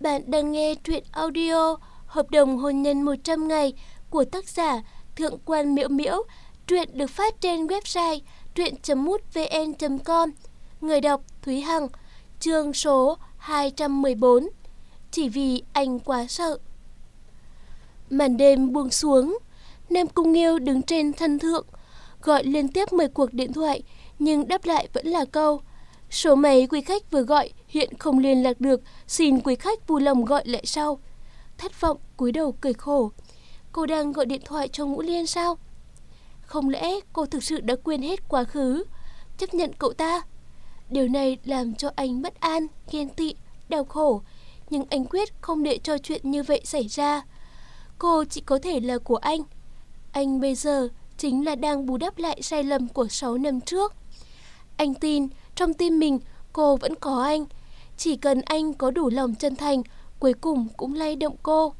Bạn đang nghe truyện audio Hợp đồng hôn nhân 100 ngày của tác giả Thượng quan Miễu Miễu. Truyện được phát trên website truyện.mútvn.com. Người đọc Thúy Hằng. Chương số 214. Chỉ vì anh quá sợ. Màn đêm buông xuống, Nam Cung Nghiêu đứng trên sân thượng, gọi liên tiếp 10 cuộc điện thoại, nhưng đáp lại vẫn là câu: số máy quý khách vừa gọi hiện không liên lạc được, xin quý khách vui lòng gọi lại sau. Thất vọng cúi đầu cười khổ. Cô đang gọi điện thoại cho Ngũ Liên sao? Không lẽ cô thực sự đã quên hết quá khứ, chấp nhận cậu ta? Điều này làm cho anh bất an, ghen tị, đau khổ, nhưng anh quyết không để cho chuyện như vậy xảy ra. Cô chỉ có thể là của anh. Anh bây giờ chính là đang bù đắp lại sai lầm của 6 năm trước. Anh tin trong tim mình cô vẫn có anh. Chỉ cần anh có đủ lòng chân thành, cuối cùng cũng lay động cô.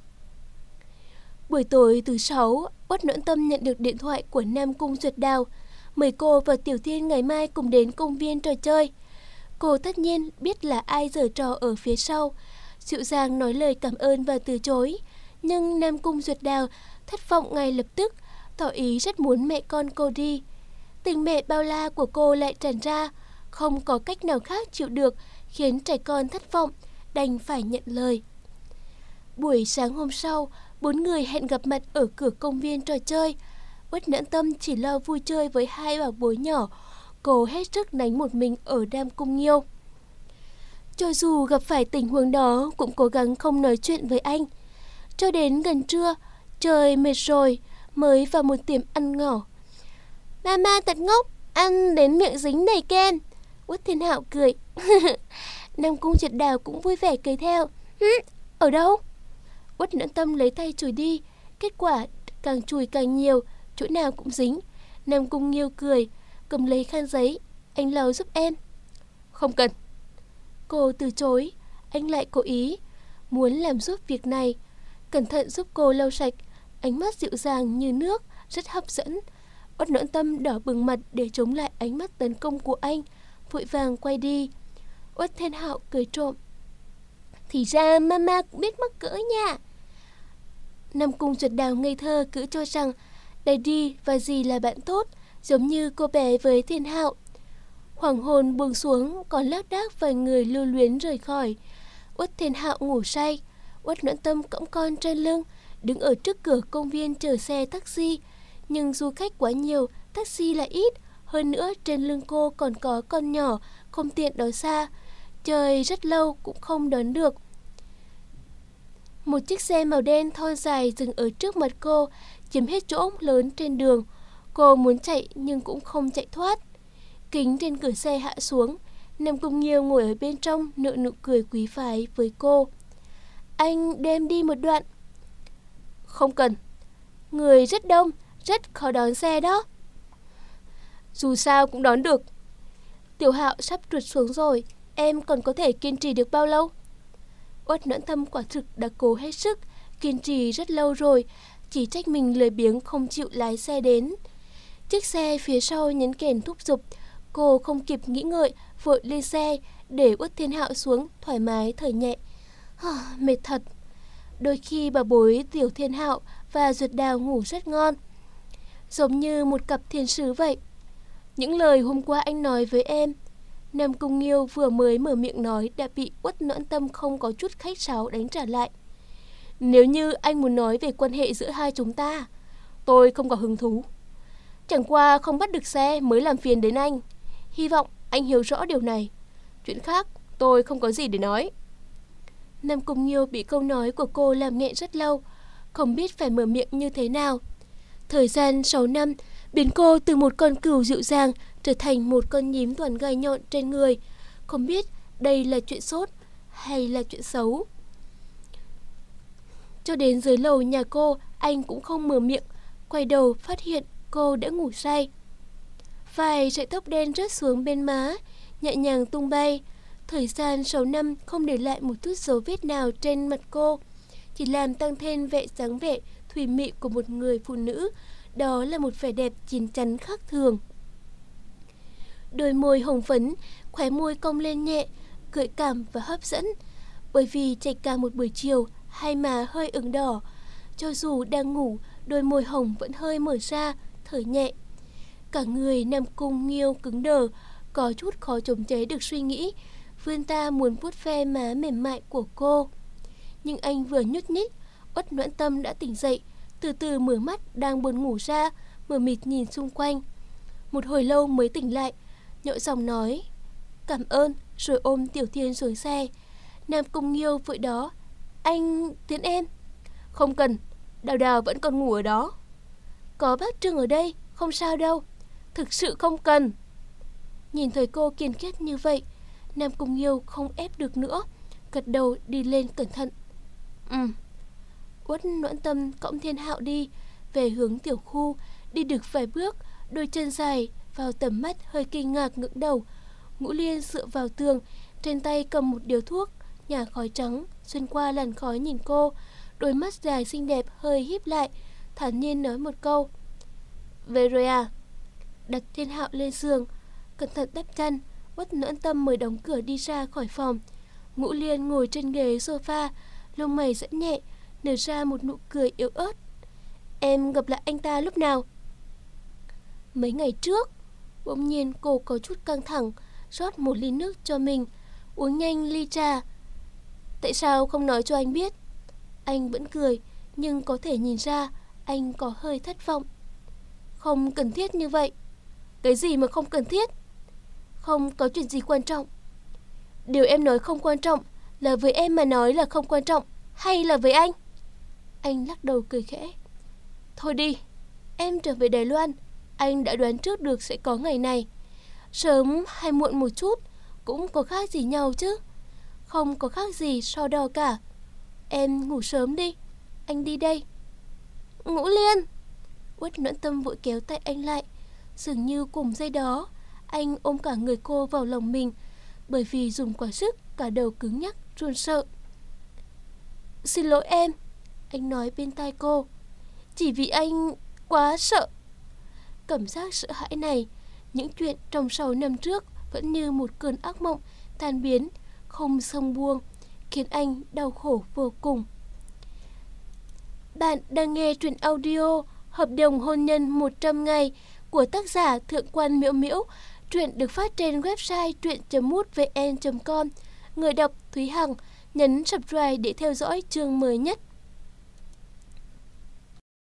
Buổi tối thứ 6, Uất Noãn Tâm nhận được điện thoại của Nam Cung Duyệt Đào, mời cô và Tiểu Thiên ngày mai cùng đến công viên trò chơi. Cô tất nhiên biết là ai giở trò ở phía sau, dịu dàng nói lời cảm ơn và từ chối. Nhưng Nam Cung Duyệt Đào thất vọng ngay lập tức, tỏ ý rất muốn mẹ con cô đi. Tình mẹ bao la của cô lại tràn ra, không có cách nào khác chịu được, khiến trẻ con thất vọng, đành phải nhận lời. Buổi sáng hôm sau, 4 người hẹn gặp mặt ở cửa công viên trò chơi. Uất Noãn Tâm chỉ lo vui chơi với hai bảo bối nhỏ, cô hết sức đánh một mình ở Nam Cung Nghiêu. Cho dù gặp phải tình huống đó, cũng cố gắng không nói chuyện với anh. Cho đến gần trưa, trời mệt rồi, mới vào một tiệm ăn ngỏ. Mama thật ngốc, ăn đến miệng dính đầy kem. Uất Thiên Hạo cười. Nam Cung Duyệt Đào cũng vui vẻ cười theo. Ở đâu? Uất Noãn Tâm lấy tay chùi đi, kết quả càng chùi càng nhiều, chỗ nào cũng dính. Nam Cung Nghiêu cười, cầm lấy khăn giấy. Anh lau giúp em. Không cần. Cô từ chối. Anh lại cố ý muốn làm giúp việc này, cẩn thận giúp cô lau sạch. Ánh mắt dịu dàng như nước, rất hấp dẫn. Uất Noãn Tâm đỏ bừng mặt để chống lại ánh mắt tấn công của anh, vội vàng quay đi. Uất Thiên Hạo cười trộm. Thì ra mama cũng biết mắc cỡ nha. Nam Cung Duyệt Đào ngây thơ cứ cho rằng Daddy và dì là bạn tốt, giống như cô bé với Thiên Hạo. Hoàng hôn buông xuống, còn lác đác vài người lưu luyến rời khỏi. Uất Thiên Hạo ngủ say. Uất Noãn Tâm cõng con trên lưng, đứng ở trước cửa công viên chờ xe taxi. Nhưng du khách quá nhiều, taxi lại ít. Hơn nữa trên lưng cô còn có con nhỏ, không tiện đón xa. Chờ rất lâu cũng không đón được. Một chiếc xe màu đen thon dài dừng ở trước mặt cô, chiếm hết chỗ lớn trên đường. Cô muốn chạy nhưng cũng không chạy thoát. Kính trên cửa xe hạ xuống. Nam Cung Nghiêu ngồi ở bên trong, nở nụ cười quý phái với cô. Anh đem đi một đoạn. Không cần. Người rất đông, rất khó đón xe đó. Dù sao cũng đón được. Tiểu Hạo sắp trượt xuống rồi, em còn có thể kiên trì được bao lâu? Uất Noãn Tâm quả thực đã cố hết sức, kiên trì rất lâu rồi, chỉ trách mình lười biếng không chịu lái xe đến. Chiếc xe phía sau nhấn kèn thúc giục, cô không kịp nghĩ ngợi, vội lên xe để Uất Thiên Hạo xuống, thoải mái thở nhẹ. Mệt thật. Đôi khi bà bối Tiểu Thiên Hạo và Duyệt Đào ngủ rất ngon, giống như một cặp thiên sứ vậy. Những lời hôm qua anh nói với em. Nam Cung Nghiêu vừa mới mở miệng nói đã bị Uất Noãn Tâm không có chút khách sáo đánh trả lại. Nếu như anh muốn nói về quan hệ giữa hai chúng ta, tôi không có hứng thú. Chẳng qua không bắt được xe mới làm phiền đến anh. Hy vọng anh hiểu rõ điều này. Chuyện khác tôi không có gì để nói. Nam Cung Nghiêu bị câu nói của cô làm nghẹn rất lâu, không biết phải mở miệng như thế nào. Thời gian 6 năm biến cô từ một con cừu dịu dàng trở thành một con nhím toàn gai nhọn trên người. Không biết đây là chuyện tốt hay là chuyện xấu. Cho đến dưới lầu nhà cô, anh cũng không mở miệng. Quay đầu phát hiện cô đã ngủ say. Vài sợi tóc đen rớt xuống bên má, nhẹ nhàng tung bay. Thời gian 6 năm không để lại một chút dấu vết nào trên mặt cô, chỉ làm tăng thêm vẻ dáng vẻ thùy mị của một người phụ nữ. Đó là một vẻ đẹp chín chắn khác thường. Đôi môi hồng phấn, khóe môi cong lên nhẹ, gợi cảm và hấp dẫn. Bởi vì chạy cả một buổi chiều, hai má hơi ửng đỏ. Cho dù đang ngủ, đôi môi hồng vẫn hơi mở ra, thở nhẹ. Cả người Nam Cung Nghiêu cứng đờ, có chút khó chống chế được suy nghĩ. Vươn ta muốn vuốt ve má mềm mại của cô. Nhưng anh vừa nhúc nhích, Uất Noãn Tâm đã tỉnh dậy, từ từ mở mắt đang buồn ngủ ra, mờ mịt nhìn xung quanh. Một hồi lâu mới tỉnh lại, nhội giọng nói cảm ơn, rồi ôm Tiểu Thiên xuống xe. Nam Cung Nghiêu vội đó, anh tiến em. Không cần, Đào Đào vẫn còn ngủ ở đó. Có bác Trương ở đây, không sao đâu. Thực sự không cần. Nhìn thấy cô kiên quyết như vậy, Nam Cung Nghiêu không ép được nữa, gật đầu đi lên cẩn thận. Uất Noãn Tâm cõng Thiên Hạo đi về hướng tiểu khu. Đi được vài bước, đôi chân dài vào tầm mắt hơi kinh ngạc ngẩng đầu. Ngũ Liên dựa vào tường, trên tay cầm một điếu thuốc, nhả khói trắng xuyên qua làn khói nhìn cô. Đôi mắt dài xinh đẹp hơi híp lại, thản nhiên nói một câu. Về rồi à? Đặt Thiên Hạo lên giường, cẩn thận đắp chăn. Uất Noãn Tâm mới đóng cửa đi ra khỏi phòng. Ngũ Liên ngồi trên ghế sofa, lông mày giãn nhẹ, nở ra một nụ cười yếu ớt. Em gặp lại anh ta lúc nào? Mấy ngày trước. Bỗng nhiên cô có chút căng thẳng, rót một ly nước cho mình, uống nhanh ly trà. Tại sao không nói cho anh biết? Anh vẫn cười, nhưng có thể nhìn ra anh có hơi thất vọng. Không cần thiết như vậy. Cái gì mà không cần thiết? Không có chuyện gì quan trọng. Điều em nói không quan trọng là với em mà nói là không quan trọng, hay là với anh? Anh lắc đầu cười khẽ. Thôi đi, em trở về Đài Loan, anh đã đoán trước được sẽ có ngày này. Sớm hay muộn một chút cũng có khác gì nhau chứ. Không có khác gì so đo cả. Em ngủ sớm đi, anh đi đây. Ngũ Liên! Uất Noãn Tâm vội kéo tay anh lại. Dường như cùng giây đó, anh ôm cả người cô vào lòng mình, bởi vì dùng quá sức, cả đầu cứng nhắc, run sợ. Xin lỗi em, anh nói bên tai cô. Chỉ vì anh quá sợ. Cảm giác sợ hãi này, những chuyện trong 6 năm trước vẫn như một cơn ác mộng tan biến, không sông buông, khiến anh đau khổ vô cùng. Bạn đang nghe truyện audio Hợp đồng hôn nhân 100 ngày của tác giả Thượng Quan Miễu Miễu. Truyện được phát trên website truyện.mútvn.com. Người đọc Thúy Hằng. Nhấn subscribe để theo dõi chương mới nhất.